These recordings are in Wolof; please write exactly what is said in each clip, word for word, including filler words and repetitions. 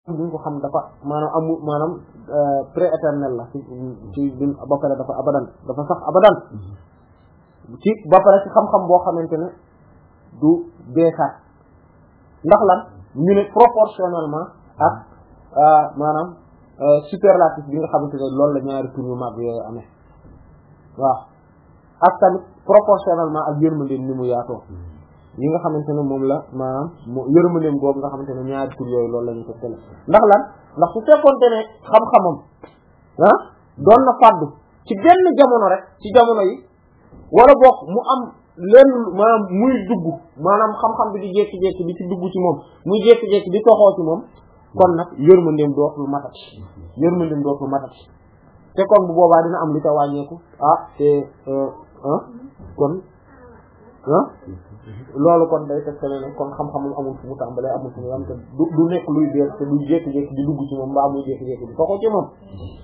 duñ ko xam dafa maanaam amu maanaam pré-éternel la ci ci duñ ba pare dafa abadan dafa sax abadan ci ba pare ci xam-xam boo xamante ne du beesaat ndax lan ñu ne proportionnellement ak maanaam superlatif bi nga xamante ne loolu la ñaari tur yu mag yooyu amee waaw ak tamit proportionnellement ak yërmandeem ni mu yaatoo yi nga xamante ne moom la maanaam mo yërmandeem googu nga xamante ne ñaari tur yooyu loolu la ñu ko tele ndax lan ndax su fekkoonte ne xam-xamam ah doon na fàddu ci benn jamono rek ci jamono yi wala boog mu am leen maanaam muy dugg maanaam xam-xam bi di jékki-jékki di ci dugg ci moom muy jékki-jékki di toxoo ci moom kon nag yërmandeem dootul matati yërmandeem dootul matati te kon bu boobaa dina am li ta wàññeeku ah te ah kon ah loolu kon day teg ne ne kon xam-xamam amul fu mu tàmbalee amul fu mu am te du du nekk luy bees te du jékki-jékki di dugg ci moom mbaa muy jékki-jékki di toxoo ci moom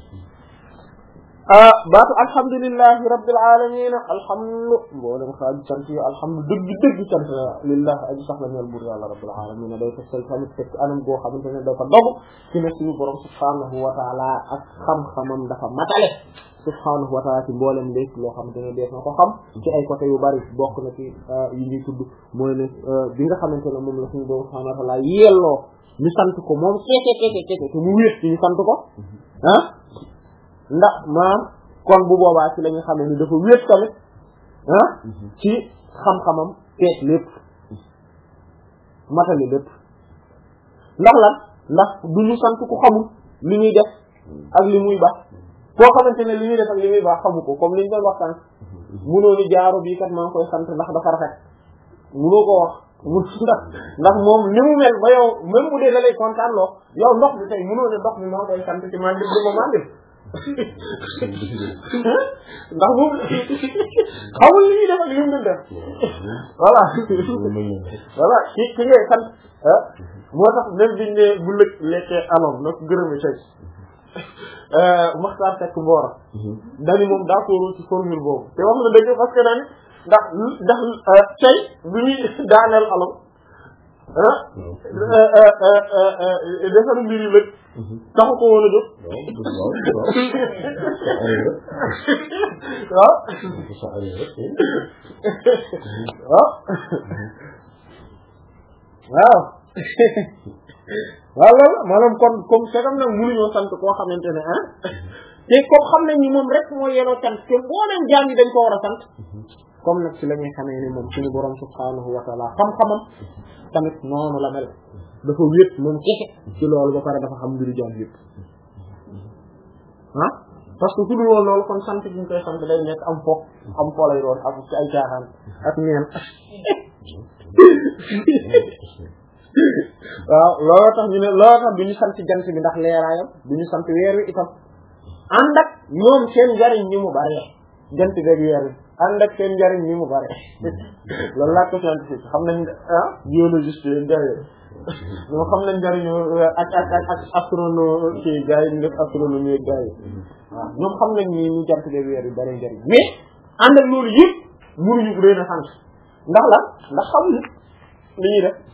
baatu alhamdulillahi rabbil alamin alhamdu mboolem xaaj sant yi alhamdu dëgg dëgg sant lillahi aji sax la ñeel buur yàlla rabbil alamin day teg tamit teg anam goo xamante ne dafa dogu ci ne suñu borom subhanahu wa taala ak xam-xamam dafa matale subhanahu wa taala ci mboolem lépp loo xamante ne def na ko xam ci ay côté yu bari bokk na ci yi ñuy tudd mooy ne bi nga xamante ne moom la suñu borom subhanahu wa taala yelloo ñu sant ko moom keke keke keke te mu wéet ci ñu sant ko ah ndax maam kon bu boobaa ci la ñu xam ne ni dafa wéet tamit ah ci xam-xamam teet lépp matali lépp ndax lan ndax du ñu sant ku xamul li ñuy def ak li muy baax koo xamante ne li ñuy def ak li muy baax xamu ko comme li ñu doon waxtaan munoo ni jaaro bii kat maa ngi koy sant ndax dafa rafet munoo ko wax mun ndax ndax moom ni mu mel ba yow même bu dee da lay kontaan loo yow ndox bi tey munoo ne ndox bi maa koy sant ci man def ma man def ndax moom xamul li ñuy def ak li mu doon def voilà voilà ki ki ngay sant moo tax même biñ ne bu lëg lekkee alom na ko gërëme tey Maxtaar Seck Mbora dani moom daa kóoru ci formule boobu te wax na dëgg parce que dani ndax ndax tey bi ñuy daaneel alom defar mbir yi lëg taxu ko woon a jóg waaw waaw waaw waaw loolu maanaam kon comme segam nag mënuñoo sant koo xamante ne ah te comme xam nañ ni moom rek moo yenoo sant te boo leen jaam yi dañ ko war a sant comme nag ci la ñuy xamee ni moom suñu borom subhaanahu wa taala xam-xamam tamit noonu la mel dafa wéet moom kese ci loolu ba pare dafa xam mbiru jaam yëpp ah parce que su dul woon loolu kon sant bi ñu koy sant day nekk am fo am fo lay doon ak ci ay caaxaan ak neen waaw looloo tax ñu ne looloo tax du ñu sant jant bi ndax leeraayam du ñu sant weer wi itam ànd ak ñoom seen njariñ ñi mu bare jant beeg weer wi ànd ak seen njariñ ñi mu bare loolu laa ko scientifique xam nañ ah biologiste yi njariñ ñoo xam nañ njariñu ak ak ak ak astronome ci gars yi ñu def astronomie ak gars yi waaw ñoom xam nañ ni ñu jant beeg weer wi bare njariñ mais ànd ak loolu yëpp mënuñu ko leen a sant ndax la ndax xamuñu li ñuy def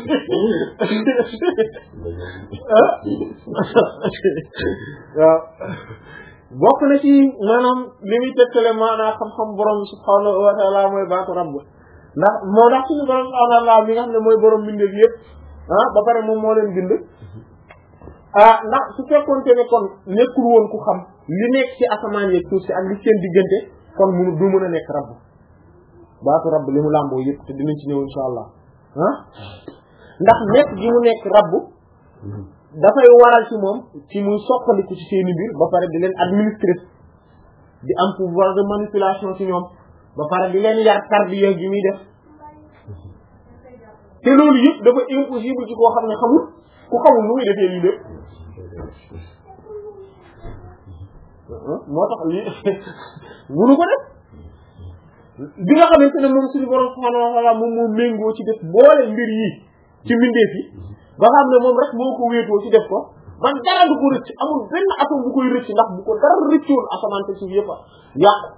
waaw bokk na ci maanaam li muy tegtale maanaam xam-xam borom subhaanahu wa ta'ala mooy baatu rabb ndax moo tax suñu borom subhaanahu wa ta'ala mi nga xam ne mooy borom mbindeef yëpp ah ba pare moom moo leen bind ah ndax su fekkoonte ne kon nekkul woon ku xam li nekk ci asamaan yeeg suuf si ak li seen diggante kon munu du mën a nekk rabb baatu rabb li mu làmboo yëpp te dinañ ci ñëw insha allah ah ndax nekk gi mu nekk rabb dafay waral ci moom ci muy soppandiku ci seeni mbir ba pare di leen administrer di am pouvoir de manipulation ci ñoom ba pare di leen yar tarbiya gi muy def te loolu yëpp dafa impossible ci koo xam ne xamul ku xamul nu muy defee lii lépp moo tax lii munu ko def bi nga xamante ne moom suñu borom subhanahu wa ta'ala moom moo méngoo ci def boole mbir yi ci mbindeef yi ba xam ne moom rek moo ko wéetoo ci def ko ba dara du ko rëcc amul benn atom bu koy rëcc ndax bu ko dara rëccoon asamaan te suuf yëpp yàqu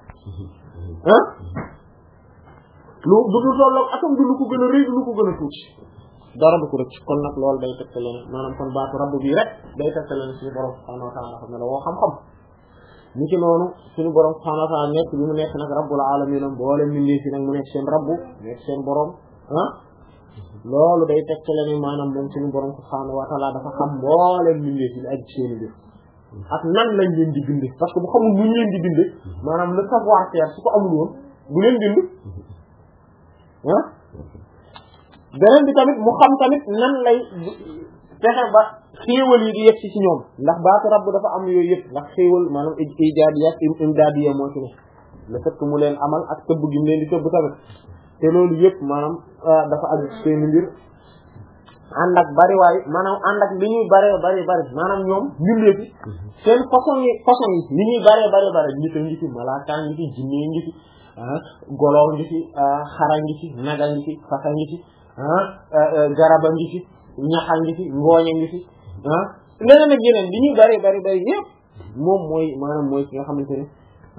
ah lu du du tolloog atom du lu ko gën a rëy du lu ko gën a tuuti dara du ko rëcc kon nag loolu day tegtale ne maanaam kon baatu rabb bii rek day tegtale ne suñu borom subhaanahu wa ta'ala xam ne la woo xam-xam ni ki noonu suñu borom subhaanahu wa ta'ala nekk bi mu nekk nag rabbul alamin boole mbindee fi nag mu nekk seen rabbu nekk seen borom ah loolu day tegtale ne maanaam moom suñu borom subhaanahu wa ta'ala dafa xam boole mbindee fi ak seen biir ak nan lañ leen di bindee parce que bu xamul nu ñu leen di bindee maanaam le savoir faire su ko amul woon bu leen bind ah beneen bi tamit mu xam tamit nan lay fexe ba xéewal yi di yegg ci ñoom ndax baatu rabb dafa am yooyu yëpp ndax xéewal maanaam ijaadiya imdaadiya moo ci ne le fait que mu leen amal ak tëbb gi mu leen di tëbb tamit te loolu yëpp maanaam dafa aju seen mbir ànd ak bari waay maanaam ànd ak li ñuy baree bari bari maanaam ñoom mbindee fi seen façon yi façon yi li ñuy baree bari bari nit a ngi fi malaaka ngi fi jinne ngi fi golo ngi fi xara ngi fi naga ngi fi fasa ngi fi garaba ngi fi ñaxa ngi fi ngooña ngi fi ah leneen ak yeneen li ñuy bari bari bari yëpp moom mooy maanaam mooy ki nga xamante ne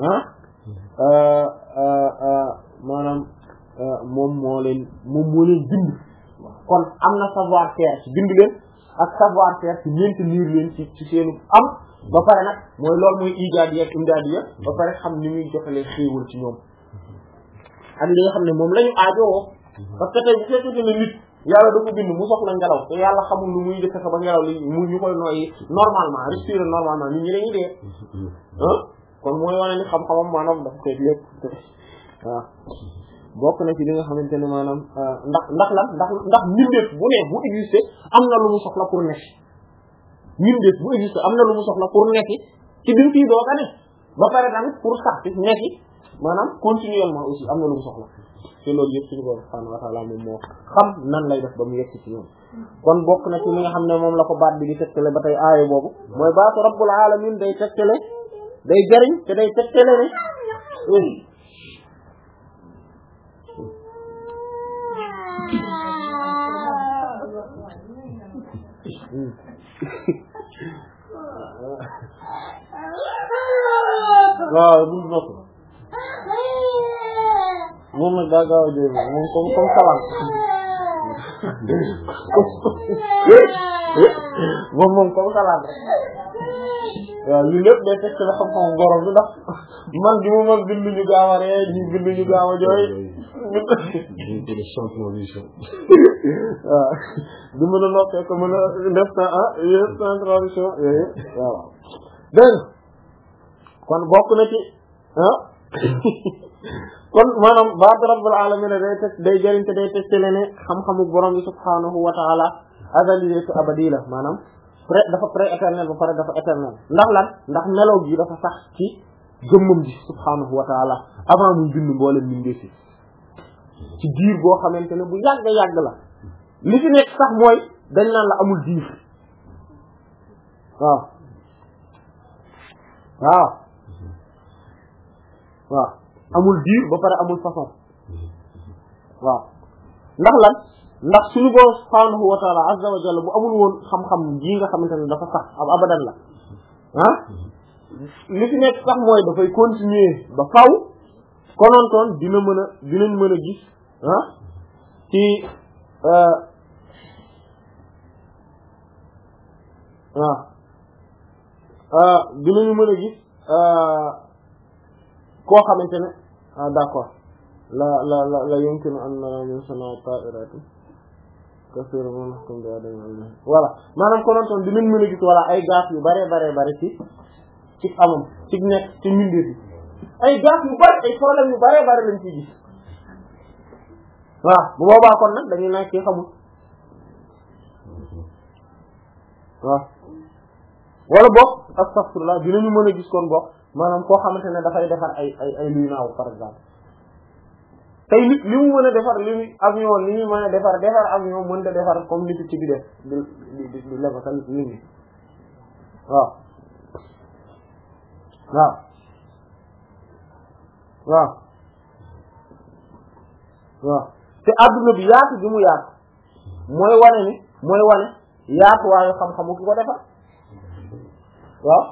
ah maanaam moom moo leen moom moo leen bind kon am na savoir faire ci bind leen ak savoir faire ci maintenir leen ci ci seenu am ba pare nag mooy loolu mooy ijaadiya ak imdaadiya ba pare xam ni muy jotalee xéewal ci ñoom ak li nga xam ne moom la ñu aajowoo parce que tey bu fekkee ne nit yàlla da ko bind mu soxla ngelaw te yàlla xamul lu muy def ba ngelaw li mu ñu koy noyyi normalement respirer normalement nit ñi dañuy dee ah kon mooy wane ni xam-xamam maanaam dafa koy lépp waaw bokk na ci li nga xamante ne maanaam ndax ndax lan ndax ndax mbindeef bu ne bu existé am na lu mu soxla pour nekk mbindeef bu existé am na lu mu soxla pour nekk ci biir fii doo ka ne ba pare tamit pour sax ci nekk maanaam continuellement aussi am na lu mu soxla te loolu yëpp suñu borom subhanahu wa ta'ala moom moo xam nan lay def ba mu yegg ci ñoom kon bokk na ci li nga xam ne moom la ko baat bi di tegtale ba tey aayo boobu mooy baatu rabbul alamin day tegtale day jariñ te day tegtale ne waaw bu nokk moom nag daa gaaw a jooy moom comme comme salaan moom moom comme salaan waaw li lépp day fekk la xam-xam borom bi ndax man gi mu man bind ñu gaaw a ree ñu bind ñu gaaw a jooy waaw du mën a noppee ko mën a def ta ah yëpp sans transition yooyu waaw dégg kon bokk na ci ah kon maanaam baatu rabbul alamin day teg day jëriñ te day tegtale ne xam-xamu borom bi subhaanahu wa ta'ala azali te abadi la maanaam pré dafa pré-éternel ba pare dafa éternel ndax lan ndax melo gi dafa sax ci jëmmam ji subhaanahu wa ta'ala avant muy bind mboolem mbindee fi ci diir boo xamante ne bu yàgg yàgg la li fi nekk sax mooy dañ naan la amul diir waaw waaw waaw amul diir ba pare amul façon waaw ndax lan ndax suñu borom subhanahu wa ta'ala azza wa jalla bu amul woon xam-xam ji nga xamante ne dafa sax ab abadan la ah li fi nekk sax mooy dafay continuer ba faw konontoon dina mën a dinañ mën a gis ah ci waaw dinañu mën a gis koo xamante ne ah d'accord la la la la yumkinu an nara min sanaa ta'irati kasiira ma nahkum bi adami voilà maanaam konontoon dinañ mën a gis wala ay gaaf yu bare bare bare ci ci amam ci nekk ci mbindeef yi ay gaaf yu bari ay problème yu bare bare lañ ciy gis waaw bu boobaa kon nag dañuy naan kii xamul waaw wala boog astaghfirullah dinañu mën a gis kon boog maanaam koo xamante ne dafay defar ay ay ay luy naaw par exemple tey li li mu mën a defar li avion li ñu mën a defar defar avion mën da defar comme nit ci bi def di di di di lebatal nit ñi waaw waaw waaw waaw te adduna bi yaatu bi mu yaatu mooy wane ni mooy wane yaatu waayu xam-xamu ki ko defar waaw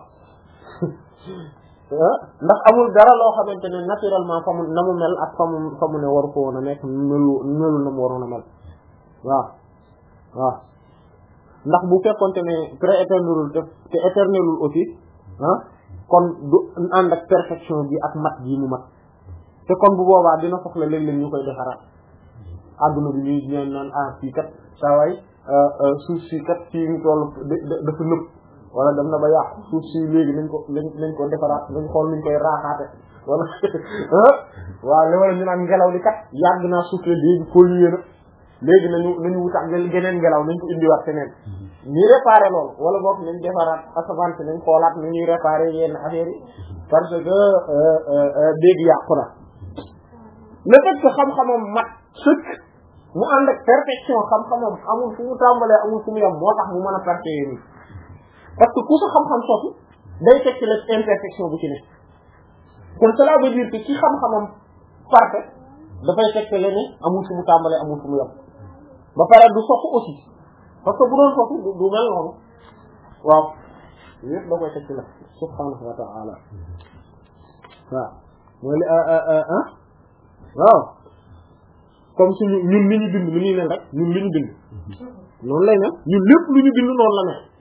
ndax amul dara loo xamante ne naturellement fa mu na mu mel ak fa mu fa mu ne waru ko woon a nekk melu melu na mu waroon a mel waaw waaw ndax bu fekkonte ne pré-éternel te te éternelul aussi ah kon du ànd ak perfection bi ak mat gi mu mat te kon bu boobaa dina soxla léeg-léeg ñu koy defaraat adduna bi ñuy ñaan naan ah fii kat saa waay suuf si kat fii ñu toll dafa nëb wala dem na ba yàqu suuf si léegi nañ ko nañ ko defaraat nañ xool nuñ koy raaxaate wala waaw li wala ñu naan ngelaw li kat yàgg naa soufflé léegi pollué na léegi nañu nañu wutaat geneen ngelaw nañ ko indiwaat feneen ñuy réparé loolu wala boog nañ defaraat asamaan si nañ xoolaat nu ñuy réparé yenn affaires yi parce que léegi yàqu na le fait que xam-xamam mat sëkk mu ànd ak perfection xam-xamam amul fu mu tàmbalee amul fu mu yem moo tax mu mën a perfectionné nii parce que ku sa xam-xam sotti day fekk la imperfection bu ci ne kon cela veut dire que ci xam-xamam parfait dafay fekk la ne amul fu mu tàmbalee amul fu mu yem ba pare du sopp aussi parce que bu doon sopp du mel noonu waaw yëpp da koy fekk la subhanahu wa ta'ala waaw mooy li ah waaw comme suñu ñun li ñu bind lu ñuy mel rek ñun li ñu bind noonu lay mel ñun lépp lu ñu bind noonu la mel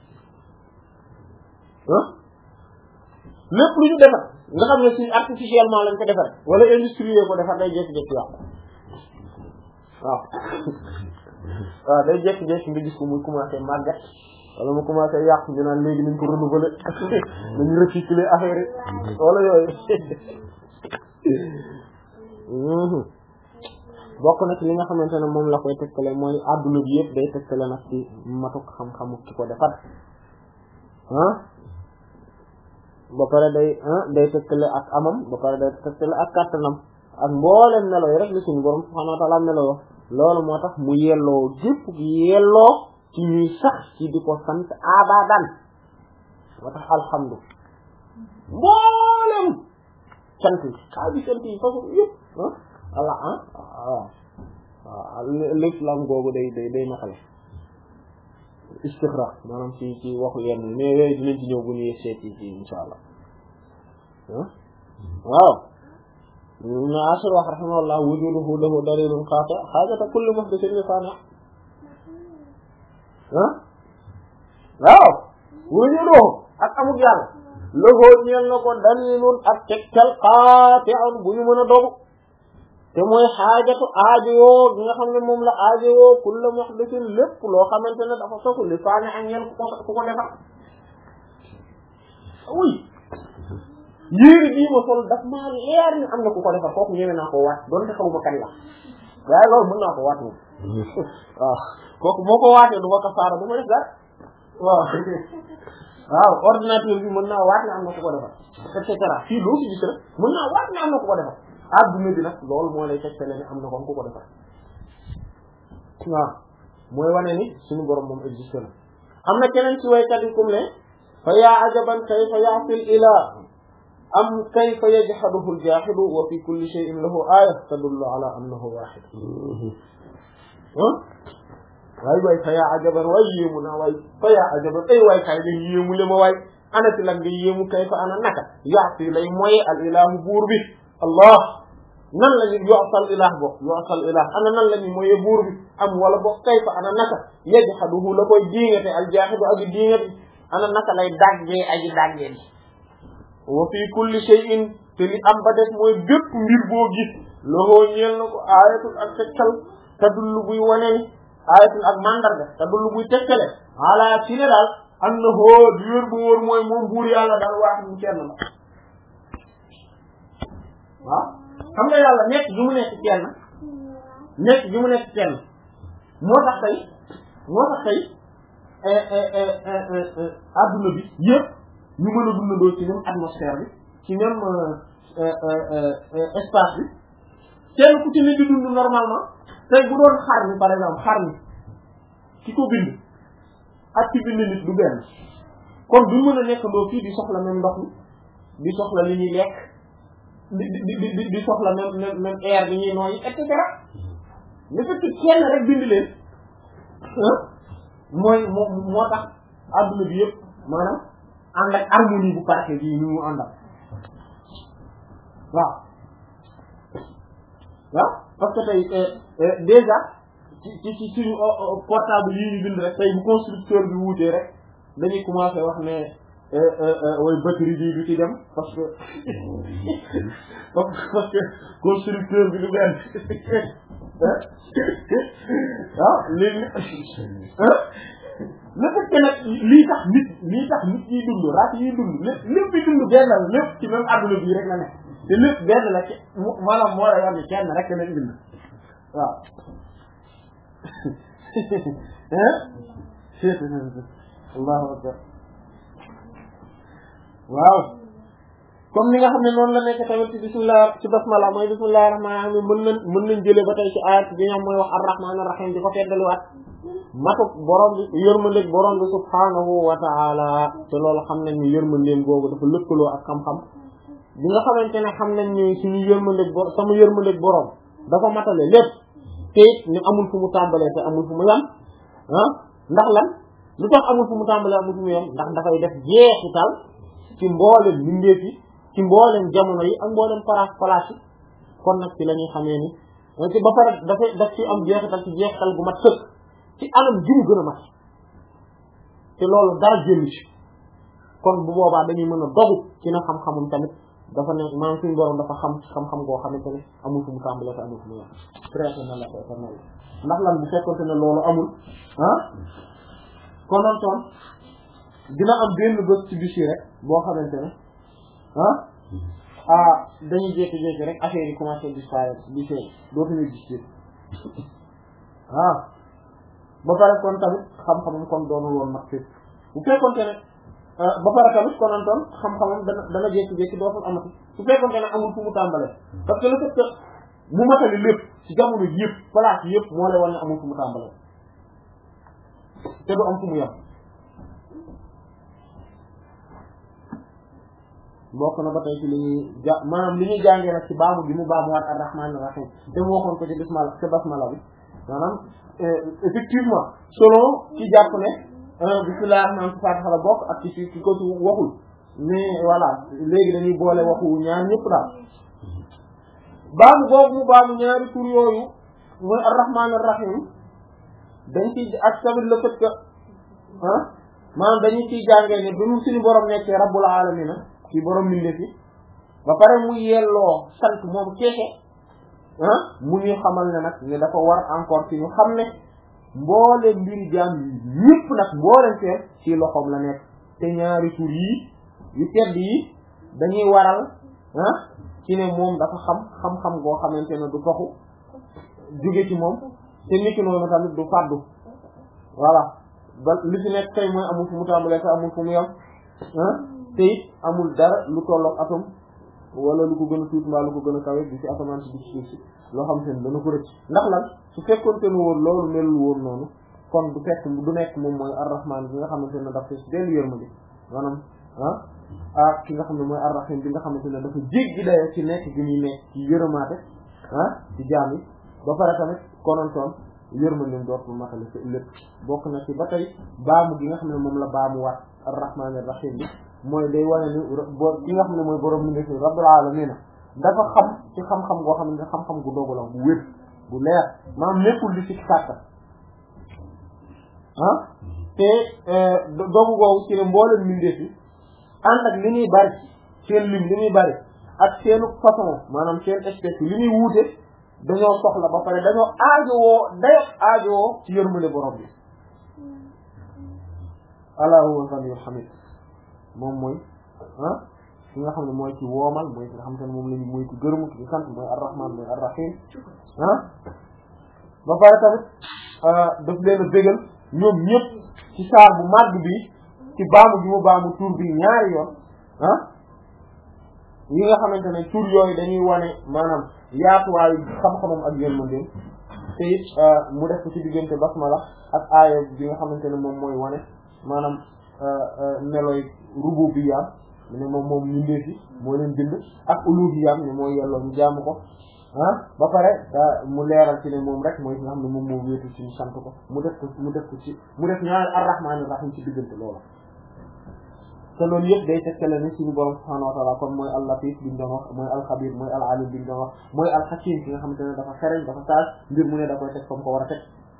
ah lépp lu ñu defar nga xam ne suñu artificiellement lañ ko defar wala industrie ko defar day jékki-jékki yàqu waaw waaw day jékki-jékki nga gis ko muy commencé màggat wala mu commencé yàqu ñu naan léegi nañ ko renouveler nañu recycler affaire yi wala yooyu bokk na ci li nga xamante ne moom la koy tëkkale mooy adduna bi yëpp day tëkkale nag ci matuk xam-xamu ki ko defar ah ba pare day ah day tëkkale ak amam ba pare day tëkkale ak kàttanam ak mbooleem melo yi rek li suñu borom subhanahu wa ta'ala melo yoo loolu moo tax mu yelloo gépp yelloo ci ñuy sax ci di ko sant abadan moo tax alhamdu mbooleem sant yi xaa bi sant yi façon yëpp ah Allah ah waaw waaw l'islam googu day day day naqale istixra maanaam ci ci waxu yenn mais yooyu dinañ ci ñëw bu ñuy seet ci ci insha Allah waaw na asir wax rahimahullah wujuduhu lahu dalilun qati hajata kulli muhdathin li sani ah waaw wujuduhu ak amul yàlla lahu ñeel na ko dalilun ak tegtal qati'un bu ñu mën a dogu te mooy xaajatu aajowoo bi nga xam ne moom la aajowoo kullu muhdathin lépp loo xamante ne dafa sosu li faane ak ñeen ku ko ku ko defar oui yéeri bii ma sol daf maa leer ni am na ku ko defar kooku ñëwee naa ko waat doonte xaw ma kan la waaye loolu mën naa ko waat moom waaw kooku boo ko waatee du ma ko saara du ma def dara waaw waaw ordinateur bi mën naa waat ne am na ku ko defar et cetera fii loo fi gis rek mën naa waat ne am na ku ko defar adduna bi nag loolu moo lay tegtale ne am na kon ku ko defar waaw mooy wane ni suñu borom moom existe na am na keneen ci waykat yi comme ne fa yaa ajaban kayfa ya'sil ilah am kayfa yajhaduhu al-jahidu wa fi kulli shay'in lahu aya tadullu ala annahu wahid waay waay fa yaa ajaban waay yéemu naa waay fa yaa ajaban ay waay kay da yéemu le ma waay ana ci lan nga yéemu kayfa ana naka ya'si lay moye al ilahu buur bi allah nan la ñu yoosal ilah bo yoosal ilah ana nan la ñu mooy buur bi am wala bo kayfa ana naka yajhaduhu la koy diingate al jaahidu aji diingate ana naka lay daggee aji daggee bi wa fi kulli shay'in te li am ba def mooy bépp mbir boo gis loxoo ñeel na ko ayatul ak tegtal tadullu buy wane ni ayatul ak mandarga tadullu buy tegtale ala ci ne daal am na hoo di wér bu wóor mooy moom buur yàlla daal wax ñu kenn la waaw xam nga yàlla nekk gi mu nekk kenn nekk gi mu nekk kenn moo tax tey moo tax tey adduna bi yëpp ñu mën a dundandoo ci même atmosphère bi ci même espace bi kenn ku ci nit di dund normalement tey bu doon xar mi par exemple xar mi ki ko bind ak ci bind nit du benn kon duñ mën a nekkandoo fii di soxla même ndox mi di soxla li ñuy lekk di di di di soxla même même même air bi ñuy nooyi et cetera le fait que kenn rek bind leen mooy moo moo tax adduna bi yëpp maanaam ànd ak harmonie bu parfait bii ñu mu àndal waaw waaw parce que tey déjà ci ci ci suñu portable yi ñu bind rek tey bu constructeur bi wuutee rek dañuy commencer wax ne way batterie bi du ci dem parce que parce que constructeur bi du benn waaw léegi le fait que nag lii tax nit lii tax nit ñuy dund race yiy dund lépp lépp bi dund benn la lépp ci même adduna bii rek la nekk te lépp benn la ci maanaam moo la yor ni kenn rek lañ bind waaw allahu akbar waaw comme ni nga xam ne noonu la nekk tamit ci bismillah ci basmala mooy bismillahir rahmanir rahim mën nañ mën nañ jëlee ba tey ci ayat bi ñoom mooy wax ar-rahmanir rahim di ko feddaliwaat matuk borom bi yërmandeeg borom bi subhanahu wa ta'ala te loolu xam nañ ni yërmandeem googu dafa lëkkaloo ak xam-xam bi nga xamante ne xam nañ ni suñu yërmandeeg bo sama yërmandeeg borom dafa matale lépp te it ni amul fu mu tàmbalee te amul fu mu yam ah ndax lan lu tax amul fu mu tàmbalee amul fu mu yam ndax dafay def jeexital ci mboolem mbindeef yi ci mboolem jamono yi ak mboolem paraas palaas yi kon nag ci la ñuy xamee ni ci ba pare dafay daf ci am jeexital ci jeexital gu mat sëkk ci anam ji mu gën a mat te loolu dara jëlu ci kon bu boobaa dañuy mën a dogu ci na xam-xamum tamit dafa ne maanaam suñu borom dafa xam ci xam-xam goo xamante ne amul fu mu tàmbalee te amul fu mu yem traité na la éternel ndax lan bu fekkonte ne loolu amul ah konoon toon dina am benn bés ci bis yi rek boo xamante ne ah ah dañuy jékki-jékki rek affaire yi commencé disparaître di feeñ dootuñu gis ci ah ba pare kon tamit xam-xamam kon doonul woon nag fépp bu fekkonte ne ba pare tamit konoon toon xam-xamam dana dana jékki-jékki dootul amati bu fekkonte ne amul fu mu tàmbalee parce que le fait que mu matali lépp ci jamono ji yëpp place yëpp moo lay wan ne amul fu mu tàmbalee te du am fu mu yem bokk na ba tey ci li ñuy ja maanaam li ñuy jàngee nag ci baamu bi mu baamuwaat ar-rahmaan ar-rahiim te mu waxoon ko ci bismillah ci basmala bi maanaam effectivement selon ci jàpp ne bismillah rahmaan ci Faatiha la bokk ak ci ci ko ci waxul mais voilà léegi dañuy boole waxu ñaar ñëpp daal baamu boobu mu baamu ñaari tur yooyu mooy ar-rahmaan ar-rahiim dañ ci ak tamit le fait que ah maanaam dañuy ciy jàngee ne bi mu suñu borom nekkee rabbul aalamiina ci borom mbindeef yi ba pare mu yelloo sant moom keeke ah mu ñuy xamal ne nag ne dafa war encore ci ñu xam ne mbooleen mbiri jaam yi ñëpp nag mbooleen seen ci loxoom la nekk te ñaari tur yi yu tedd yi dañuy waral ah ci ne moom dafa xam xam-xam goo xamante ne du toxu jóge ci moom te niki noonu tamit du fàddu voilà ba li fi nekk tey mooy amul fu mu tàmbalee te amul fu mu yam ah te it amul dara lu tollook atom wala lu ko gën a tuuti mbaa lu ko gën a kawe bi ci asamaan si bi ci suuf si loo xam te ne dana ko rëcc ndax lan su fekkoon te nu woon loolu melul woon noonu kon du fekk du nekk moom mooy ar-rahmaan bi nga xamante ne dafa si dellu yërmande maanaam ah ak ki nga xam ne mooy ar-rahiim bi nga xamante ne dafa jéggi dayo ci nekk gi muy nekk ci yërëmaate ah ci jaam yi ba pare tamit konontoon yërmandeem dootul matale ci lépp bokk na ci ba tey baamu gi nga xam ne moom la baamu waat ar-rahmaan ar-rahiim bi mooy day wane ni bo ki nga xam ne mooy borom mi ndefi rabbul alamin dafa xam ci xam-xam goo xam ne xam-xam gu dogu la bu wér bu leer maanaam nekkul di ci sàkka ah te dogu googu ci ne mboolem mi ndefi ànd ak li ñuy bari seen lim li ñuy bari ak seenu façon maanaam seen espèce li ñuy wuute dañoo soxla ba pare dañoo aajowoo dayo aajowoo ci yërmande borom bi ala huwa al-ghaniyyul hamid moom mooy ah ki nga xam ne mooy ci woomal mooy ki nga xam ne moom lañu mooy ci gërëmu ki sant mooy ar-rahman mooy ar-rahim ah ba pare tamit daf leen a bégal ñoom ñëpp ci saar bu màgg bi ci baamu bi mu baamu tur bi ñaari yoon ah yi nga xamante ne tur yooyu dañuy wane maanaam yaatuwaayu xam-xamam ak yërmandeem te it mu def ko ci diggante basmala ak aaya bi nga xamante ne moom mooy wane maanaam meloy rububiyyaam ne moom moom ñu ndeefi moo leen bind ak uluhiyyaam ne mooy yelloo ñu jaamu ko ah ba pare mu leeral ci ne moom rek mooy nga xam ne moom moo wéetu ci ñu sant ko mu def ko mu def ko ci mu def ñaari ar-rahmaan ar-rahiim ci diggante loolu te loolu yëpp day tekkale ne suñu borom subhaanahu wa ta'aala kon mooy al-latiif bi ñu doon wax mooy al-xabiir mooy al-aliim bi ñu doon wax mooy al-hakiim ki nga xamante ne dafa xereñ dafa taal mbir mu ne da koy teg comme ko war a teg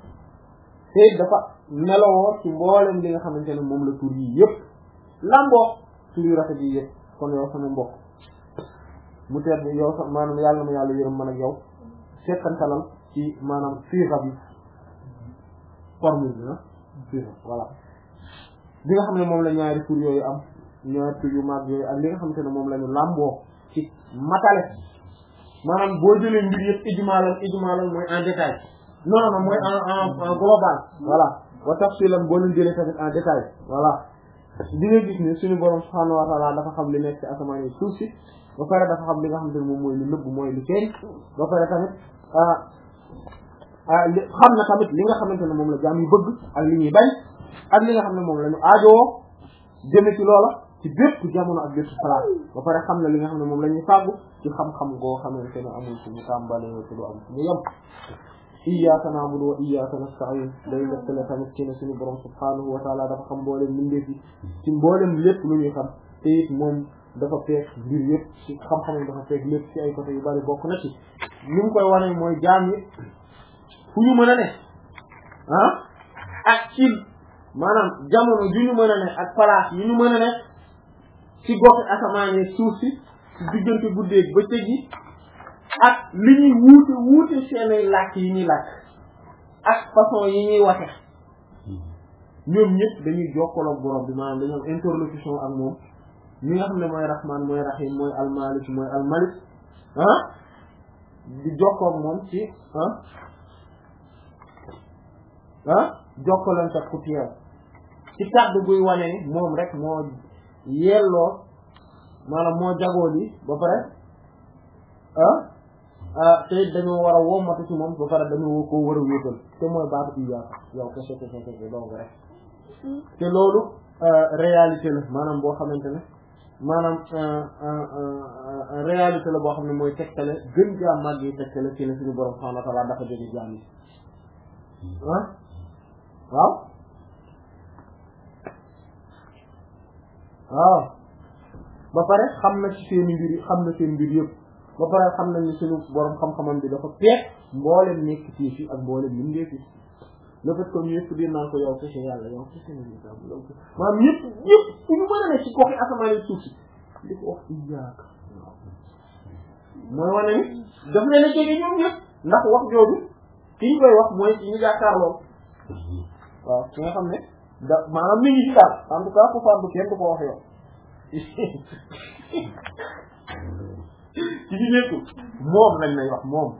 te dafa meloo ci mboolem li nga xamante ne moom la tur yi yëpp lamboo tur yu rafet yi yëpp kon yow sama mbokk mu tedd yow sax maanaam yàlla na yàlla yërëm man ak yow seetantalal ci maanaam siira bi formule bi ah siira voilà bi nga xam ne moom la ñaari tur yooyu am ñaari tur yu mag yooyu ak li nga xamante ne moom la ñu lamboo ci matale maanaam boo jëlee mbir yëpp ijmaalan ijmaalan mooy en détail non non mooy en en en global voilà wa tafsilan boo leen jëlee tamit en détail voilà di nga gis ne suñu borom subhaanahu wa ta'ala dafa xam li nekk ci asamaan yi suuf si ba pare dafa xam li nga xamante ne moom mooy lu nëbb mooy lu feeñ ba pare tamit xam na tamit li nga xamante ne moom la jaam yu bëgg ak li ñuy bañ ak li nga xam ne moom la ñu aajoo jëme ci loola ci bépp jamono ak bépp place ba pare xam na li nga xam ne moom la ñuy fàggu ci xam-xam goo xamante ne amul fu mu tàmbalee te du am fu mu yem iyyaka na'budu wa iyyaka nasta'in day lettale tamit ci ne suñu borom subhaanahu wa ta'ala dafa xam mboolem mbindeef yi ci mboolem lépp lu ñuy xam te it moom dafa feek mbir yëpp ci xam-xam dafa feek lépp ci ay côté yu bari bokk na ci li mu koy wane mooy jaam yi fu ñu mën a ne ah ak ci maanaam jamono ju ñu mën a ne ak place yu ñu mën a ne ci goxi asamaan yi suuf si ci diggante guddeeg bëccëg yi ak li ñuy wuute wuute seeni làkk yi ñuy làkk ak façon yi ñuy waxe ñoom ñëpp dañuy jokkaloo ak borom bi maanaam dañoo am interlocution ak moom mi nga xam ne mooy rahman mooy rahim mooy almalik mooy almalik ah di jokkoo ak moom ci ah ah jokkalante ak ku teew ci kàddu guy wane ni moom rek moo yelloo maanaam moo jagoo li ba pare ah ah te dañoo war a wommatu ci moom ba pare dañoo ko war a wéetal te mooy baatu iyaaka yow kese kese kese dong rek te loolu réalité la maanaam boo xamante ne maanaam réalité la boo xam ne mooy tegtale gën jaam màgg yi tegtale ci ne suñu borom subhanahu wa ta'ala dafa jóge jaam yi ah waaw waaw ba pare xam na ci seen mbir yi xam na seen mbir yëpp ba pare xam nañ ni suñu borom xam-xamam bi dafa peeg mboolem nekk fii fi ak mboolem lim ngee fi le fait que ñu yëpp di naan ko yow kese yàlla yow kese na yow maanaam ñëpp ñëpp suñu mën a ne ci goxi asamaan yi suuf si di ko wax iyaaka mooy wane ni daf leen a jege ñoom ñëpp ndax wax jooju ki ñu koy wax mooy ci ñu jàkkaarloo waaw ki nga xam ne da maanaam mi ngi ci daal en tout cas ku fardu kenn du ko wax yow ci ci nekku moom lañ lay wax moom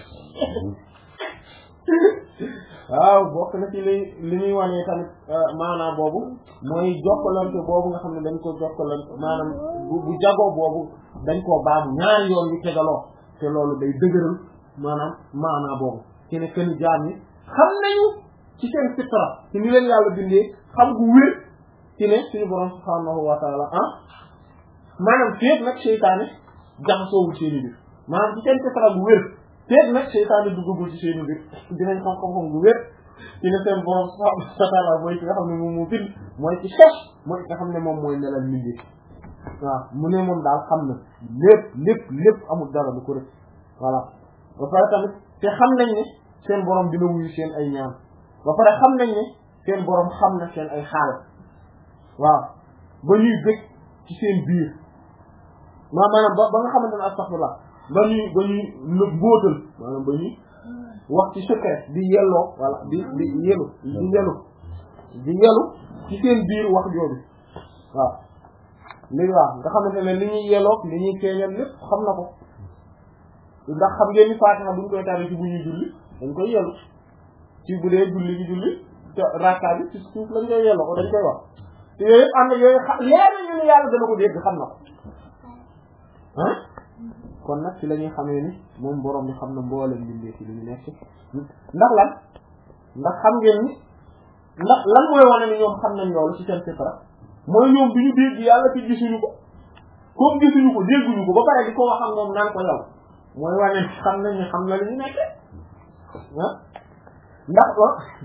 waaw bokk na ci li li ñuy wanee tamit maanaam boobu mooy jokkalante boobu nga xam ne dañ ko jokkalante maanaam bu bu jagoo boobu dañ koo baamu ñaari yoon yu tegaloo te loolu day dëgëral maanaam maanaam boobu ci ne kenn jaam yi xam nañu ci seen fitra ci ni leen yàlla bindee xam gu wér ci ne suñu borom subhaanahu wa ta'ala ah maanaam féet nag seytaane jaxasoowul seeni biir maanaam ci seen fitra gu wér féet nag seytaane duggagul ci seeni biir dinañ xam xam-xam gu wér ci ne seen borom subhaanahu wa ta'ala mooy ki nga xam ne moom moo bind mooy ci sos mooy ki nga xam ne moom mooy melal mbindi waaw mu ne moom daal xam na lépp lépp lépp amul dara du ko rek voilà ba pare tamit te xam nañ ne seen borom dina wuyu seen ay ñaan ba pare xam nañ ne seen borom xam na seen ay xaal waaw ba ñuy bëgg ci seen biir maa maanaam ba ba nga xamante ne astaghfirullah ba ñuy ba ñuy nëb mbóotal maanaam ba ñuy wax ci secret di yelloo voilà di di yelu di yelu di yelu ci seen biir wax jooju waaw léegi waaw nga xamante ne li ñuy yelloo li ñuy feeñal lépp xam na ko ndax xam ngeen ni Faatiha buñ koy tari ci bu ñuy julli dañ koy yelu ci bu dee julli gi julli te rakka bi ci suuf lañ koy yelloo ko dañ koy wax te yooyu yëpp am na yooyu xam leer na ñu ne yàlla dana ko dégg xam na ko ah kon nag ci la ñuy xamee ni moom borom bi xam na mboolem bindee ci li ñu nekk ndax lan ndax xam ngeen ni ndax lan mooy wane ni ñoom xam nañ loolu ci seen fitra mooy ñoom bi ñu dégg yàlla ci gisuñu ko comme gisuñu ko dégguñu ko ba pare di ko wax ak moom naan ko yow mooy wane xam nañ ni xam na li ñu nekk ah ndax ko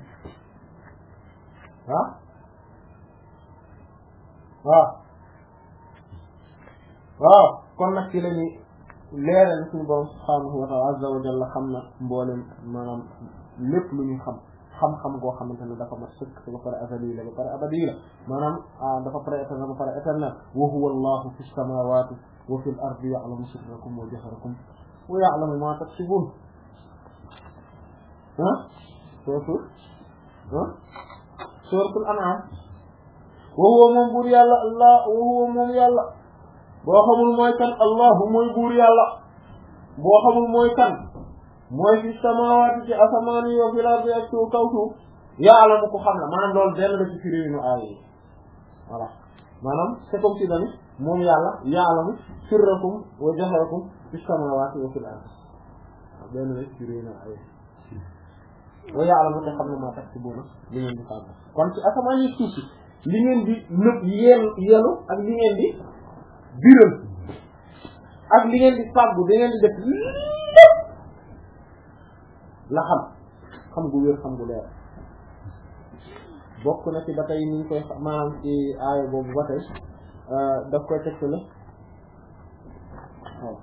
ah waaw waaw kon nag ci la ñuy leeral suñu borom subhaanahu wa ta'ala azza wa jalla xam na mboolem maanaam lépp lu ñu xam xam-xam goo xamante ne dafa mat sëkk te ba pare azali la ba pare abadi la maanaam dafa prééternel ba pare éternel wa huwa allahu fi samawati wa fil ardi ya'lamu sirrakum wa jahrakum wa ya'lamu ma taksibun ah suratul ah suratul an'am wa huwa moom buur yàlla allah wa huwa moom yàlla boo xamul mooy kan allahu mooy buur yàlla boo xamul mooy kan mooy fi samaawaati ci asamaan yi wa fil ardi ak suuf kaw suuf ya'lamu ko xam la maanaam loolu benn la ci firi nu aaya yi voilà maanaam c'est comme si dani moom yàlla ya'lamu sirrakum wa jahrakum fi samaawaati wa fil ardi benn la ci firi nu aaya yi wa ya'lamu te xam ne maa taksibuuna li ngeen di fàgg kon ci asamaan yi suuf si li ngeen di nëb yeel yelu ak li ngeen di biral ak li ngeen di fàggu da ngeen di def lépp la xam xam gu wér xam gu leer bokk na ci ba tey ni ñu koy maanaam ci aaya boobu ba tey daf koy tegtale waaw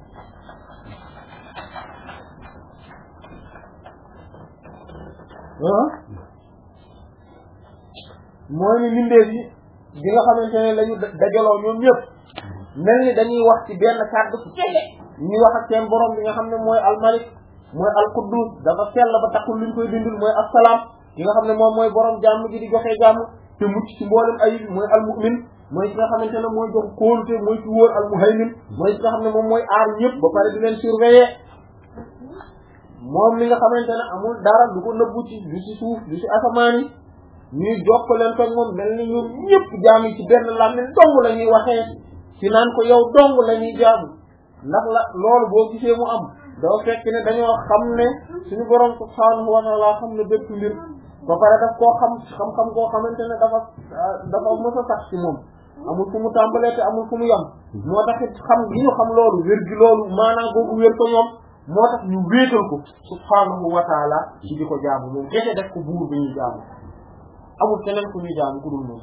mooy ni mbindeef yi bi nga xamante ne lañu dajaloo ñoom ñëpp mel ni dañuy wax ci benn kàddu ci kese ñuy wax ak seen borom bi nga xam ne mooy almalik mooy alquddus dafa sell ba taxul luñ koy dindul mooy assalaam ki nga xam ne moom mooy borom jàmm gi di joxe jàmm te mucc ci mboolem ayib mooy almu'min mooy ki nga xamante ne mooy jox kóolute mooy ci wóor almuhaymin mooy ki nga xam ne moom mooy aar ñëpp ba pare di leen surveiller moom mi nga xamante ne amul dara du ko nëbbu ci du ci suuf du ci asamaan yi ñuy jokk leen ko moom mel ni ñoom ñëpp jaam yi ci benn làmmiñ dong la ñuy waxee ci naan ko yow dong la ñuy jaamu ndax la loolu boo gisee mu am doo fekk ne dañoo xam ne suñu borom subhaanahu wa ta'ala xam ne bépp mbir ba pare daf koo xam xam-xam koo xamante ne dafa dafa mës a sax ci moom amul fu mu tàmbalee te amul fu mu yam moo tax it xam gi ñu xam loolu wér gi loolu maanaam googu wér ko ñoom moo tax ñu wéetal ko subhaanahu wa ta'ala ci di ko jaamu moom kese def ko buur bi ñuy jaamu amul keneen ku ñuy jaamu ku dul moom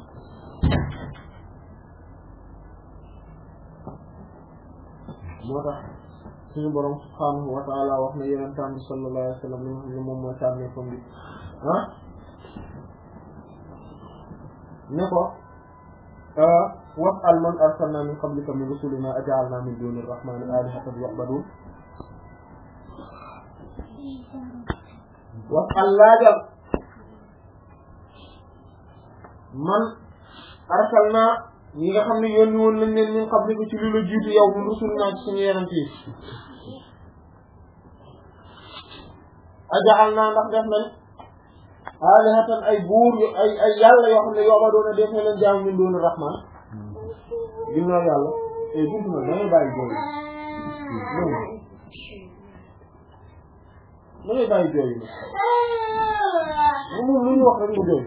moo tax suñu borom subhaanahu wa ta'ala wax na yonentam bi sallallahu alayhi wa sallam li nga xam ne moom mooy tànnee fam bi ah ne ko was'al man arsalna min qablika min rusulina aja'alna min duni rahmani alihatan yu'badun was'al laajal man arsalna ñi nga xam ne yónni woon nañ leen min qablika ci lu la jiitu yow min rusulina ci suñu yeneen yi aja'alna ndax def nañ alihatan ay buur ay ay yàlla yoo xam ne yoo ma doon a def na leen jaamu min doon rahman ginnaaw yàlla e buntu na dangay bàyyi jooyu dangay bàyyi jooyu na moom lu ñu wax rek mu jooy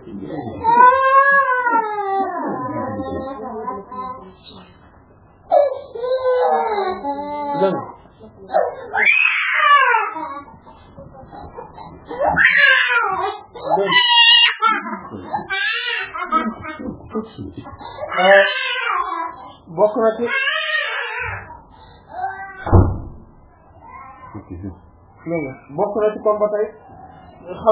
dégg bokk na ci bokk na ci comme ba tey xam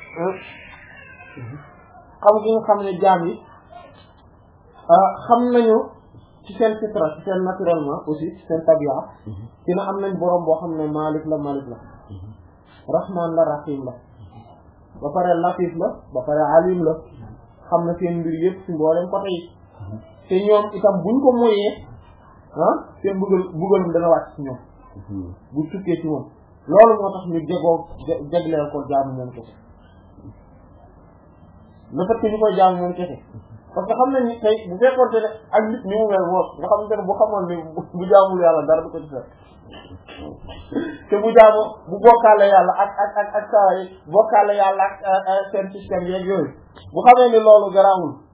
xam gi nga xam ne jaam yi xam nañu ci seen fitra ci seen naturellement aussi ci seen tabia dina am nañ boroom boo xam ne malik la malik la rahman la rahim la ba pare latif la ba pare alim la xam na seen mbir yëpp ci mbooleem côté yi te ñoom itam buñ ko moyee ah seen buggal buggalum dana wàcc ci ñoom bu tukkee ci moom loolu moo tax ñu jegoo jegleel ko jaamu moom kese le fait que ñu koy jaamu moom kese parce que xam nañ ni tey bu fekkoonte ne ak nit ni mu mel moom nga xamante ne bu xamoon ni bu jaamul yàlla dara du ko ci fekk te bu jaamu bu bokkaale yàlla ak ak ak ak saa yi bokkaale yàlla ak seen système yeeg yooyu bu xamee ni loolu garaawul